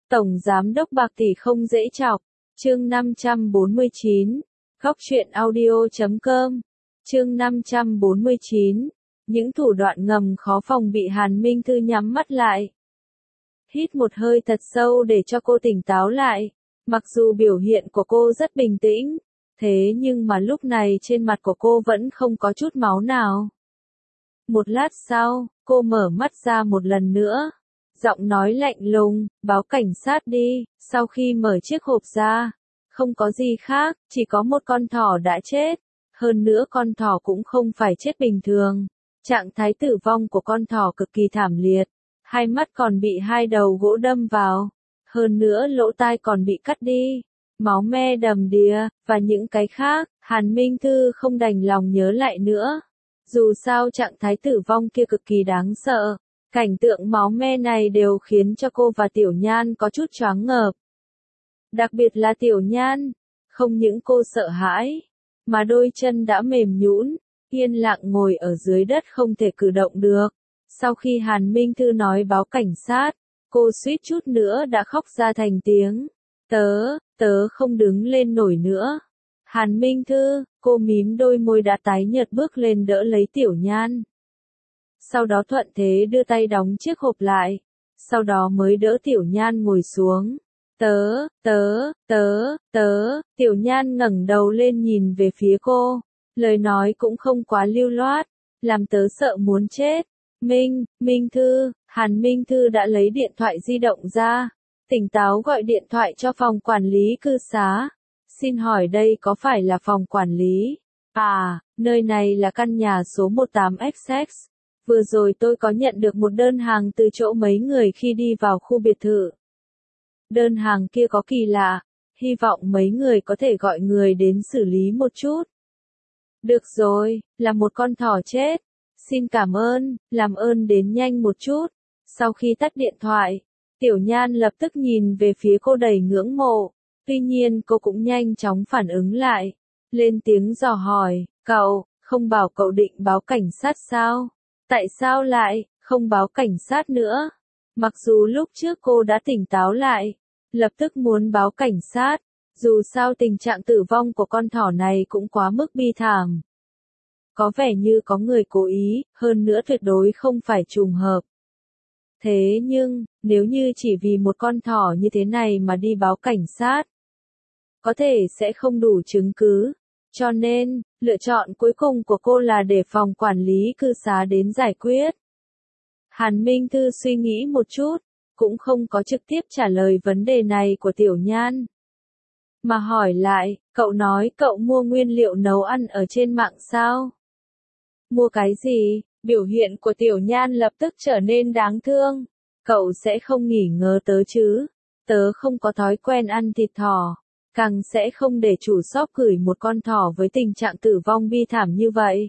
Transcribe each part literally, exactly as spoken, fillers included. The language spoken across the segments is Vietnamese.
Tổng Giám đốc bạc tỷ không dễ chọc. Chương năm trăm bốn mươi chín. Góc truyện audio chấm com. Chương năm trăm bốn mươi chín. Những thủ đoạn ngầm khó phòng bị. Hàn Minh Thư nhắm mắt lại. Hít một hơi thật sâu để cho cô tỉnh táo lại. Mặc dù biểu hiện của cô rất bình tĩnh, thế nhưng mà lúc này trên mặt của cô vẫn không có chút máu nào. Một lát sau, cô mở mắt ra một lần nữa. Giọng nói lạnh lùng, báo cảnh sát đi. Sau khi mở chiếc hộp ra, không có gì khác, chỉ có một con thỏ đã chết. Hơn nữa con thỏ cũng không phải chết bình thường. Trạng thái tử vong của con thỏ cực kỳ thảm liệt. Hai mắt còn bị hai đầu gỗ đâm vào. Hơn nữa lỗ tai còn bị cắt đi. Máu me đầm đìa, và những cái khác, Hàn Minh Thư không đành lòng nhớ lại nữa. Dù sao trạng thái tử vong kia cực kỳ đáng sợ. Cảnh tượng máu me này đều khiến cho cô và Tiểu Nhan có chút choáng ngợp. Đặc biệt là Tiểu Nhan, không những cô sợ hãi, mà đôi chân đã mềm nhũn, yên lặng ngồi ở dưới đất không thể cử động được. Sau khi Hàn Minh Thư nói báo cảnh sát, cô suýt chút nữa đã khóc ra thành tiếng. Tớ, tớ không đứng lên nổi nữa. Hàn Minh Thư, cô mím đôi môi đã tái nhợt bước lên đỡ lấy Tiểu Nhan. Sau đó thuận thế đưa tay đóng chiếc hộp lại. Sau đó mới đỡ Tiểu Nhan ngồi xuống. Tớ, tớ, tớ, tớ, Tiểu Nhan ngẩng đầu lên nhìn về phía cô. Lời nói cũng không quá lưu loát, làm tớ sợ muốn chết. Minh, Minh Thư, Hàn Minh Thư đã lấy điện thoại di động ra. Tỉnh táo gọi điện thoại cho phòng quản lý cư xá. Xin hỏi đây có phải là phòng quản lý? À, nơi này là căn nhà số một tám X X. Vừa rồi tôi có nhận được một đơn hàng từ chỗ mấy người khi đi vào khu biệt thự. Đơn hàng kia có kỳ lạ, hy vọng mấy người có thể gọi người đến xử lý một chút. Được rồi, là một con thỏ chết. Xin cảm ơn, làm ơn đến nhanh một chút. Sau khi tắt điện thoại, Tiểu Nhan lập tức nhìn về phía cô đầy ngưỡng mộ. Tuy nhiên cô cũng nhanh chóng phản ứng lại. Lên tiếng dò hỏi, cậu, không bảo cậu định báo cảnh sát sao? Tại sao lại, không báo cảnh sát nữa? Mặc dù lúc trước cô đã tỉnh táo lại, lập tức muốn báo cảnh sát. Dù sao tình trạng tử vong của con thỏ này cũng quá mức bi thảm. Có vẻ như có người cố ý, hơn nữa tuyệt đối không phải trùng hợp. Thế nhưng, nếu như chỉ vì một con thỏ như thế này mà đi báo cảnh sát, có thể sẽ không đủ chứng cứ. Cho nên, lựa chọn cuối cùng của cô là để phòng quản lý cư xá đến giải quyết. Hàn Minh Thư suy nghĩ một chút, cũng không có trực tiếp trả lời vấn đề này của Tiểu Nhan. Mà hỏi lại, cậu nói cậu mua nguyên liệu nấu ăn ở trên mạng sao? Mua cái gì? Biểu hiện của Tiểu Nhan lập tức trở nên đáng thương. Cậu sẽ không nghỉ ngờ tớ chứ? Tớ không có thói quen ăn thịt thỏ. Càng sẽ không để chủ shop gửi một con thỏ với tình trạng tử vong bi thảm như vậy.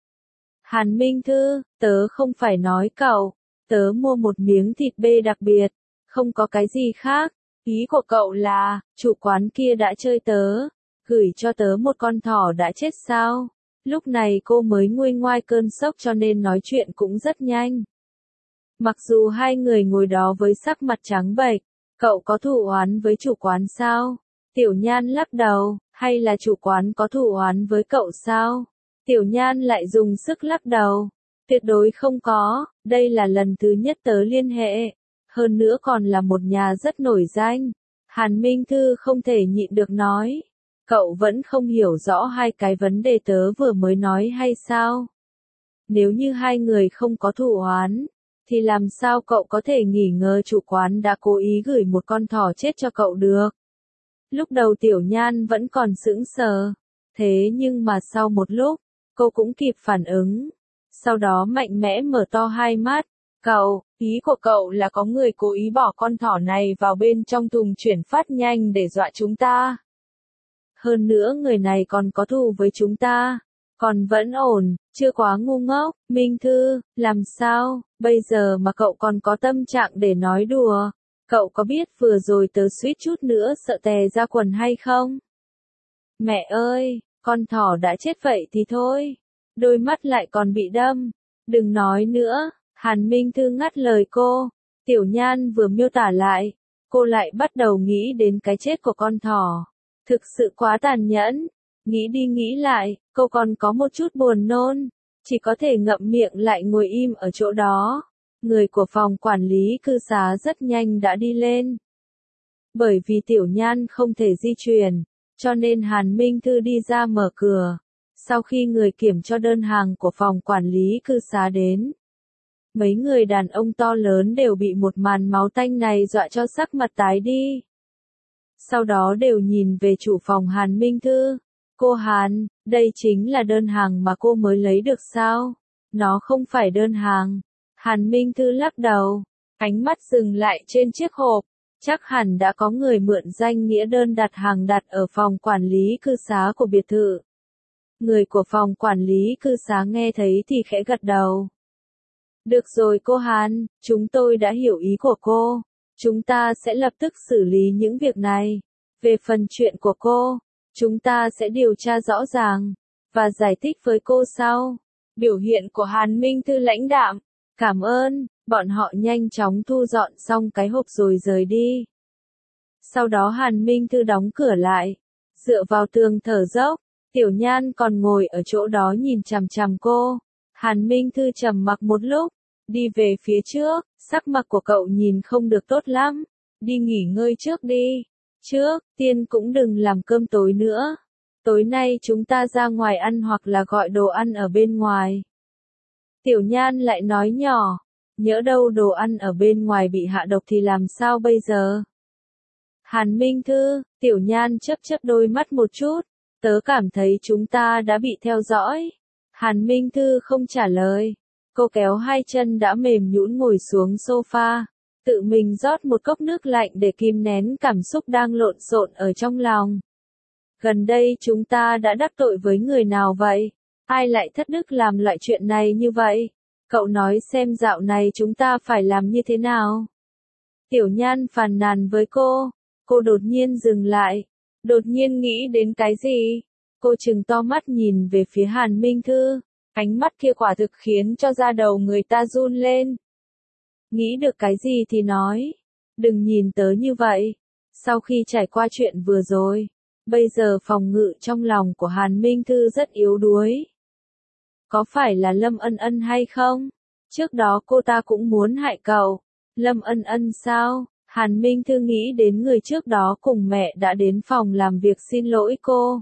Hàn Minh Thư, tớ không phải nói cậu. Tớ mua một miếng thịt bê đặc biệt. Không có cái gì khác. Ý của cậu là, chủ quán kia đã chơi tớ. Gửi cho tớ một con thỏ đã chết sao? Lúc này cô mới nguôi ngoai cơn sốc cho nên nói chuyện cũng rất nhanh. Mặc dù hai người ngồi đó với sắc mặt trắng bệch, cậu có thù oán với chủ quán sao? Tiểu Nhan lắc đầu, hay là chủ quán có thù oán với cậu sao? Tiểu Nhan lại dùng sức lắc đầu. Tuyệt đối không có, đây là lần thứ nhất tớ liên hệ. Hơn nữa còn là một nhà rất nổi danh. Hàn Minh Thư không thể nhịn được nói. Cậu vẫn không hiểu rõ hai cái vấn đề tớ vừa mới nói hay sao? Nếu như hai người không có thù oán, thì làm sao cậu có thể nghi ngờ chủ quán đã cố ý gửi một con thỏ chết cho cậu được? Lúc đầu Tiểu Nhan vẫn còn sững sờ, thế nhưng mà sau một lúc, cô cũng kịp phản ứng. Sau đó mạnh mẽ mở to hai mắt. Cậu, ý của cậu là có người cố ý bỏ con thỏ này vào bên trong thùng chuyển phát nhanh để dọa chúng ta. Hơn nữa người này còn có thù với chúng ta. Còn vẫn ổn, chưa quá ngu ngốc. Minh Thư, làm sao, bây giờ mà cậu còn có tâm trạng để nói đùa? Cậu có biết vừa rồi tớ suýt chút nữa sợ tè ra quần hay không? Mẹ ơi, con thỏ đã chết vậy thì thôi. Đôi mắt lại còn bị đâm. Đừng nói nữa. Hàn Minh Thư ngắt lời cô. Tiểu Nhan vừa miêu tả lại. cô lại bắt đầu nghĩ đến cái chết của con thỏ. Thực sự quá tàn nhẫn. Nghĩ đi nghĩ lại, cô còn có một chút buồn nôn. Chỉ có thể ngậm miệng lại ngồi im ở chỗ đó. Người của phòng quản lý cư xá rất nhanh đã đi lên. Bởi vì Tiểu Nhan không thể di chuyển, cho nên Hàn Minh Thư đi ra mở cửa. Sau khi người kiểm cho đơn hàng của phòng quản lý cư xá đến, mấy người đàn ông to lớn đều bị một màn máu tanh này dọa cho sắc mặt tái đi. Sau đó đều nhìn về chủ phòng Hàn Minh Thư. Cô Hàn, đây chính là đơn hàng mà cô mới lấy được sao? Nó không phải đơn hàng. Hàn Minh Thư lắc đầu, ánh mắt dừng lại trên chiếc hộp. Chắc hẳn đã có người mượn danh nghĩa đơn đặt hàng đặt ở phòng quản lý cư xá của biệt thự. Người của phòng quản lý cư xá nghe thấy thì khẽ gật đầu. Được rồi cô Hàn, chúng tôi đã hiểu ý của cô. Chúng ta sẽ lập tức xử lý những việc này. Về phần chuyện của cô, chúng ta sẽ điều tra rõ ràng, và giải thích với cô sau. Biểu hiện của Hàn Minh Thư lãnh đạm. Cảm ơn, bọn họ nhanh chóng thu dọn xong cái hộp rồi rời đi. Sau đó Hàn Minh Thư đóng cửa lại, dựa vào tường thở dốc. Tiểu Nhan còn ngồi ở chỗ đó nhìn chằm chằm cô. Hàn Minh Thư trầm mặc một lúc, đi về phía trước, sắc mặt của cậu nhìn không được tốt lắm. Đi nghỉ ngơi trước đi. Trước tiên cũng đừng làm cơm tối nữa. Tối nay chúng ta ra ngoài ăn hoặc là gọi đồ ăn ở bên ngoài. Tiểu Nhan lại nói nhỏ, nhỡ đâu đồ ăn ở bên ngoài bị hạ độc thì làm sao bây giờ? Hàn Minh Thư, Tiểu Nhan chớp chớp đôi mắt một chút, tớ cảm thấy chúng ta đã bị theo dõi. Hàn Minh Thư không trả lời, cô kéo hai chân đã mềm nhũn ngồi xuống sofa, tự mình rót một cốc nước lạnh để kìm nén cảm xúc đang lộn xộn ở trong lòng. Gần đây chúng ta đã đắc tội với người nào vậy? Ai lại thất đức làm loại chuyện này như vậy? Cậu nói xem dạo này chúng ta phải làm như thế nào? Tiểu Nhan phàn nàn với cô. Cô đột nhiên dừng lại. Đột nhiên nghĩ đến cái gì? Cô trừng to mắt nhìn về phía Hàn Minh Thư. Ánh mắt kia quả thực khiến cho da đầu người ta run lên. Nghĩ được cái gì thì nói. Đừng nhìn tớ như vậy. Sau khi trải qua chuyện vừa rồi, bây giờ phòng ngự trong lòng của Hàn Minh Thư rất yếu đuối. Có phải là Lâm Ân Ân hay không? Trước đó cô ta cũng muốn hại cậu. Lâm Ân Ân sao? Hàn Minh Thư nghĩ đến người trước đó cùng mẹ đã đến phòng làm việc xin lỗi cô.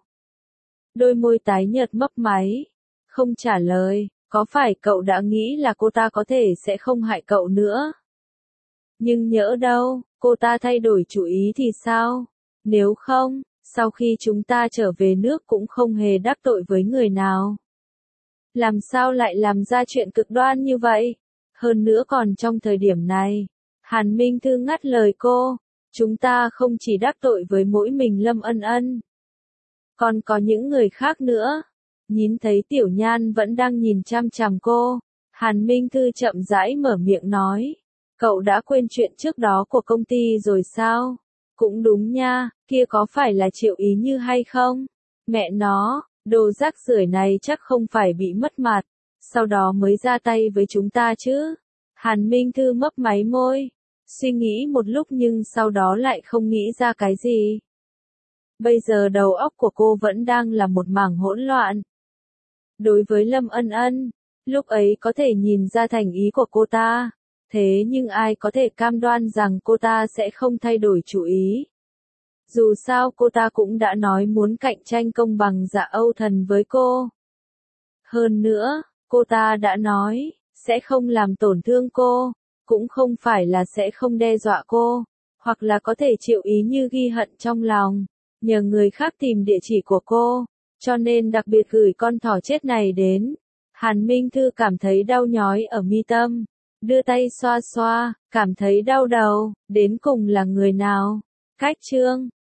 Đôi môi tái nhợt mấp máy. Không trả lời, có phải cậu đã nghĩ là cô ta có thể sẽ không hại cậu nữa? Nhưng nhỡ đâu, cô ta thay đổi chủ ý thì sao? Nếu không, sau khi chúng ta trở về nước cũng không hề đắc tội với người nào. Làm sao lại làm ra chuyện cực đoan như vậy? Hơn nữa còn trong thời điểm này. Hàn Minh Thư ngắt lời cô. Chúng ta không chỉ đắc tội với mỗi mình Lâm Ân Ân. Còn có những người khác nữa. Nhìn thấy Tiểu Nhan vẫn đang nhìn chăm chằm cô. Hàn Minh Thư chậm rãi mở miệng nói. Cậu đã quên chuyện trước đó của công ty rồi sao? Cũng đúng nha, kia có phải là Triệu Ý Như hay không? Mẹ nó, đồ rác rưởi này chắc không phải bị mất mặt, sau đó mới ra tay với chúng ta chứ? Hàn Minh Thư mấp máy môi, suy nghĩ một lúc nhưng sau đó lại không nghĩ ra cái gì. Bây giờ đầu óc của cô vẫn đang là một mảng hỗn loạn. Đối với Lâm Ân Ân, lúc ấy có thể nhìn ra thành ý của cô ta, thế nhưng ai có thể cam đoan rằng cô ta sẽ không thay đổi chủ ý. Dù sao cô ta cũng đã nói muốn cạnh tranh công bằng Dạ Âu Thần với cô. Hơn nữa, cô ta đã nói, sẽ không làm tổn thương cô, cũng không phải là sẽ không đe dọa cô, hoặc là có thể Triệu Ý Như ghi hận trong lòng, nhờ người khác tìm địa chỉ của cô, cho nên đặc biệt gửi con thỏ chết này đến. Hàn Minh Thư cảm thấy đau nhói ở mi tâm, đưa tay xoa xoa, cảm thấy đau đầu, đến cùng là người nào? Cách chương